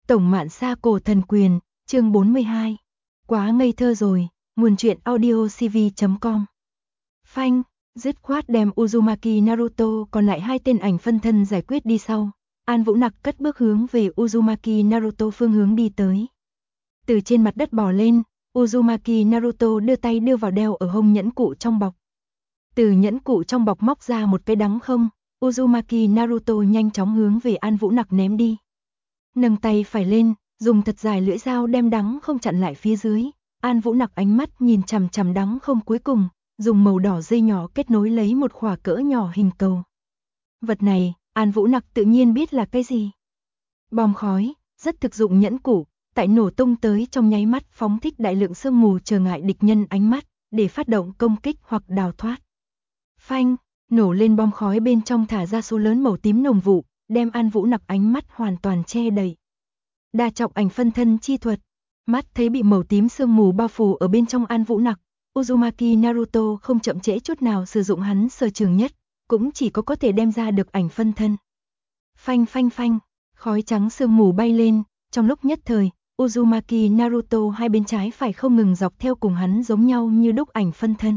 Tổng Mạn Sa Cổ Thần Quyền, chương 42. Quá ngây thơ rồi, nguồn truyện audio cv.com. Phanh, dứt khoát đem Uzumaki Naruto còn lại hai tên ảnh phân thân giải quyết đi sau. An Vũ Nặc cất bước hướng về Uzumaki Naruto phương hướng đi tới. Từ trên mặt đất bò lên, Uzumaki Naruto đưa tay đưa vào đeo ở hông nhẫn cụ trong bọc. Từ nhẫn cụ trong bọc móc ra một cái đắng không, Uzumaki Naruto nhanh chóng hướng về An Vũ Nặc ném đi. Nâng tay phải lên, dùng thật dài lưỡi dao đem đắng không chặn lại phía dưới. An Vũ Nặc ánh mắt nhìn chằm chằm đắng không cuối cùng, dùng màu đỏ dây nhỏ kết nối lấy một khỏa cỡ nhỏ hình cầu. Vật này, An Vũ Nặc tự nhiên biết là cái gì. Bom khói, rất thực dụng nhẫn cụ, tại nổ tung tới trong nháy mắt phóng thích đại lượng sương mù trở ngại địch nhân ánh mắt, để phát động công kích hoặc đào thoát. Phanh, nổ lên bom khói bên trong thả ra số lớn màu tím nồng vụ, đem An Vũ Nặc ánh mắt hoàn toàn che đầy. Đa trọng ảnh phân thân chi thuật, mắt thấy bị màu tím sương mù bao phủ ở bên trong An Vũ Nặc, Uzumaki Naruto không chậm trễ chút nào sử dụng hắn sở trường nhất, cũng chỉ có thể đem ra được ảnh phân thân. Phanh phanh phanh, khói trắng sương mù bay lên, trong lúc nhất thời, Uzumaki Naruto hai bên trái phải không ngừng dọc theo cùng hắn giống nhau như đúc ảnh phân thân.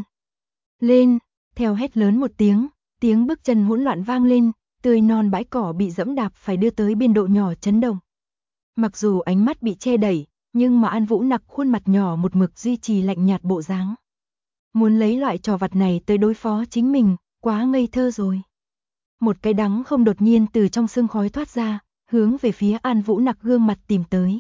Lên, theo hét lớn một tiếng bước chân hỗn loạn vang lên, tươi non bãi cỏ bị dẫm đạp phải đưa tới biên độ nhỏ chấn động. Mặc dù ánh mắt bị che đẩy, nhưng mà An Vũ Nặc khuôn mặt nhỏ một mực duy trì lạnh nhạt bộ dáng. Muốn lấy loại trò vặt này tới đối phó chính mình, quá ngây thơ rồi. Một cái đắng không đột nhiên từ trong sương khói thoát ra, hướng về phía An Vũ Nặc gương mặt tìm tới.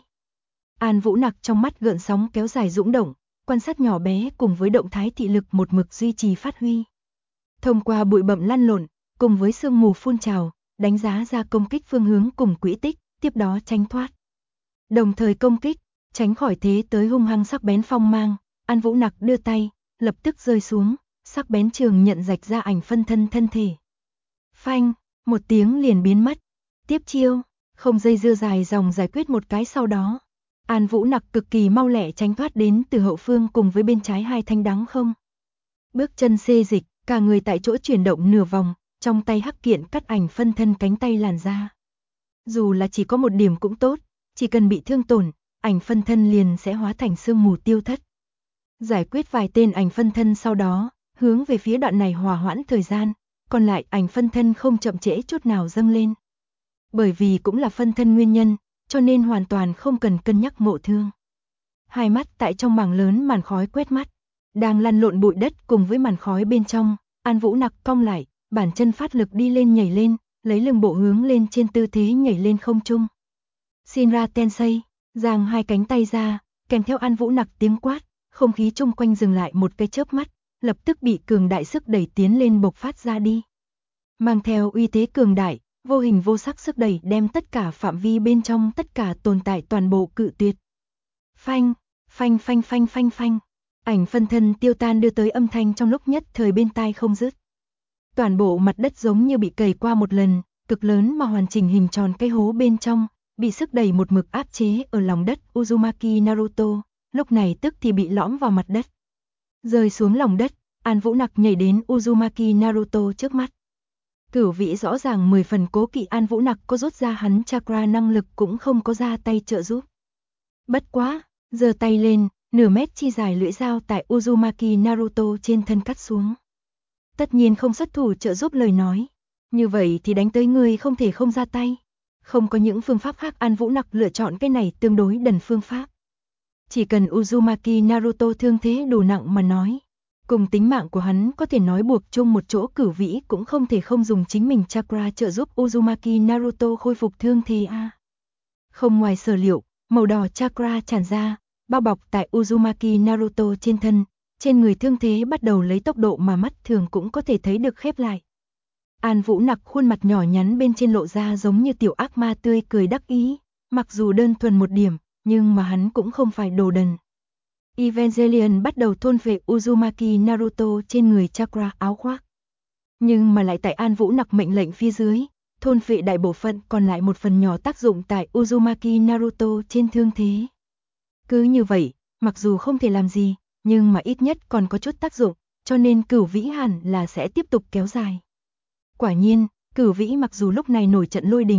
An Vũ Nặc trong mắt gợn sóng kéo dài dũng động, quan sát nhỏ bé cùng với động thái thị lực một mực duy trì phát huy. Thông qua bụi bặm lăn lộn, cùng với sương mù phun trào, đánh giá ra công kích phương hướng cùng quỹ tích, tiếp đó tránh thoát. Đồng thời công kích, tránh khỏi thế tới hung hăng sắc bén phong mang, An Vũ Nặc đưa tay, lập tức rơi xuống, sắc bén trường nhận rạch ra ảnh phân thân thân thể. Phanh, một tiếng liền biến mất. Tiếp chiêu, không dây dưa dài dòng giải quyết một cái sau đó. An Vũ Nặc cực kỳ mau lẹ tránh thoát đến từ hậu phương cùng với bên trái hai thanh đắng không. Bước chân xê dịch, cả người tại chỗ chuyển động nửa vòng, trong tay hắc kiện cắt ảnh phân thân cánh tay làn ra. Dù là chỉ có một điểm cũng tốt, chỉ cần bị thương tổn, ảnh phân thân liền sẽ hóa thành sương mù tiêu thất. Giải quyết vài tên ảnh phân thân sau đó, hướng về phía đoạn này hòa hoãn thời gian, còn lại ảnh phân thân không chậm trễ chút nào dâng lên. Bởi vì cũng là phân thân nguyên nhân, cho nên hoàn toàn không cần cân nhắc ngộ thương. Hai mắt tại trong mảng lớn màn khói quét mắt, đang lăn lộn bụi đất cùng với màn khói bên trong, An Vũ Nặc cong lại, bản chân phát lực đi lên nhảy lên, lấy lưng bộ hướng lên trên tư thế nhảy lên không trung. Shinra Tensei, giang hai cánh tay ra, kèm theo An Vũ Nặc tiếng quát, không khí chung quanh dừng lại một cái chớp mắt, lập tức bị cường đại sức đẩy tiến lên bộc phát ra đi. Mang theo uy thế cường đại, vô hình vô sắc sức đẩy đem tất cả phạm vi bên trong tất cả tồn tại toàn bộ cự tuyệt. Phanh, phanh phanh phanh phanh phanh, ảnh phân thân tiêu tan đưa tới âm thanh trong lúc nhất thời bên tai không dứt. Toàn bộ mặt đất giống như bị cày qua một lần, cực lớn mà hoàn chỉnh hình tròn cái hố bên trong, bị sức đẩy một mực áp chế ở lòng đất. Uzumaki Naruto, lúc này tức thì bị lõm vào mặt đất. Rơi xuống lòng đất, An Vũ Nặc nhảy đến Uzumaki Naruto trước mắt. Cửu Vĩ rõ ràng 10 phần cố kỵ An Vũ Nặc có rút ra hắn chakra năng lực cũng không có ra tay trợ giúp. Bất quá, giơ tay lên, nửa mét chi dài lưỡi dao tại Uzumaki Naruto trên thân cắt xuống. Tất nhiên không xuất thủ trợ giúp lời nói. Như vậy thì đánh tới người không thể không ra tay. Không có những phương pháp khác, An Vũ Nặc lựa chọn cái này tương đối đần phương pháp. Chỉ cần Uzumaki Naruto thương thế đủ nặng mà nói. Cùng tính mạng của hắn có thể nói buộc chung một chỗ, Cửu Vĩ cũng không thể không dùng chính mình chakra trợ giúp Uzumaki Naruto khôi phục thương thế a. Không ngoài sở liệu, màu đỏ chakra tràn ra, bao bọc tại Uzumaki Naruto trên thân, trên người thương thế bắt đầu lấy tốc độ mà mắt thường cũng có thể thấy được khép lại. An Vũ Nặc khuôn mặt nhỏ nhắn bên trên lộ ra giống như tiểu ác ma tươi cười đắc ý, mặc dù đơn thuần một điểm, nhưng mà hắn cũng không phải đồ đần. Evangelion bắt đầu thôn phệ Uzumaki Naruto trên người chakra áo khoác. Nhưng mà lại tại An Vũ Nặc mệnh lệnh phía dưới, thôn phệ đại bộ phận, còn lại một phần nhỏ tác dụng tại Uzumaki Naruto trên thương thế. Cứ như vậy, mặc dù không thể làm gì, nhưng mà ít nhất còn có chút tác dụng, cho nên Cửu Vĩ hẳn là sẽ tiếp tục kéo dài. Quả nhiên, Cửu Vĩ mặc dù lúc này nổi trận lôi đình,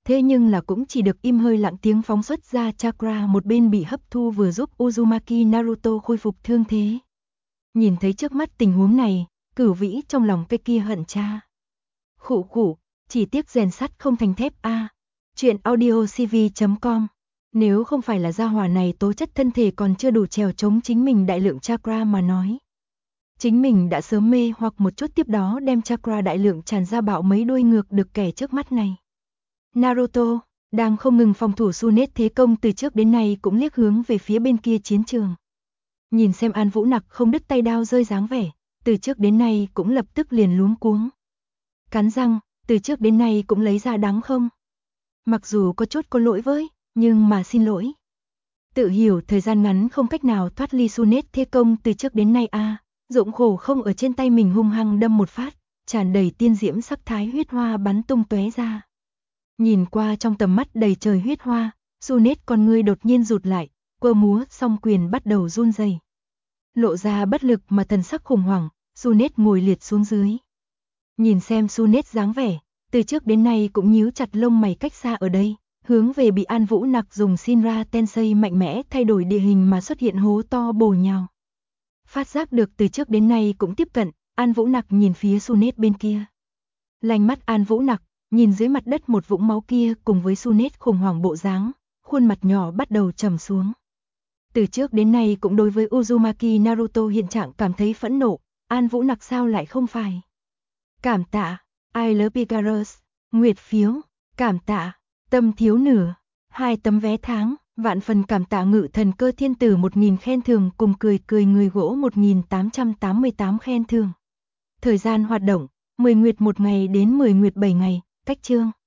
Thế nhưng là cũng chỉ được im hơi lặng tiếng phóng xuất ra chakra một bên bị hấp thu vừa giúp Uzumaki Naruto khôi phục thương thế. Nhìn thấy trước mắt tình huống này, Cửu Vĩ trong lòng cây kia hận cha. Khụ khụ, chỉ tiếc rèn sắt không thành thép a. Chuyện audiocv.com. Nếu không phải là gia hỏa này tố chất thân thể còn chưa đủ trèo chống chính mình đại lượng chakra mà nói, chính mình đã sớm mê hoặc một chút tiếp đó đem chakra đại lượng tràn ra bạo mấy đuôi ngược được kẻ trước mắt này. Naruto đang không ngừng phòng thủ Tsunade thế công từ trước đến nay cũng liếc hướng về phía bên kia chiến trường. Nhìn xem An Vũ Nặc không đứt tay đao rơi dáng vẻ, từ trước đến nay cũng lập tức liền luống cuống. Cắn răng, từ trước đến nay cũng lấy ra đáng không. Mặc dù có chút có lỗi với, nhưng mà xin lỗi. Tự hiểu thời gian ngắn không cách nào thoát ly Tsunade thế công từ trước đến nay dụng khổ không ở trên tay mình hung hăng đâm một phát, tràn đầy tiên diễm sắc thái huyết hoa bắn tung tóe ra. Nhìn qua trong tầm mắt đầy trời huyết hoa, Tsunade con ngươi đột nhiên rụt lại, quơ múa song quyền bắt đầu run rẩy. Lộ ra bất lực mà thần sắc khủng hoảng, Tsunade ngồi liệt xuống dưới. Nhìn xem Tsunade dáng vẻ, từ trước đến nay cũng nhíu chặt lông mày cách xa ở đây, hướng về bị An Vũ Nặc dùng Shinra Tensei mạnh mẽ thay đổi địa hình mà xuất hiện hố to bổ nhào. Phát giác được từ trước đến nay cũng tiếp cận, An Vũ Nặc nhìn phía Tsunade bên kia. Lành mắt An Vũ Nặc, nhìn dưới mặt đất một vũng máu kia cùng với Tsunade khủng hoảng bộ dáng, khuôn mặt nhỏ bắt đầu trầm xuống. Từ trước đến nay cũng đối với Uzumaki Naruto hiện trạng cảm thấy phẫn nộ, An Vũ Nặc sao lại không phải. Cảm tạ, I love Picaros, nguyệt phiếu, cảm tạ, tâm thiếu nửa, 2 tấm vé tháng, vạn phần cảm tạ Ngự Thần Cơ Thiên Tử 1000 khen thưởng cùng cười cười người gỗ 1888 khen thưởng. Thời gian hoạt động, 10 nguyệt 1 ngày đến 10 nguyệt 7 ngày, cách chương.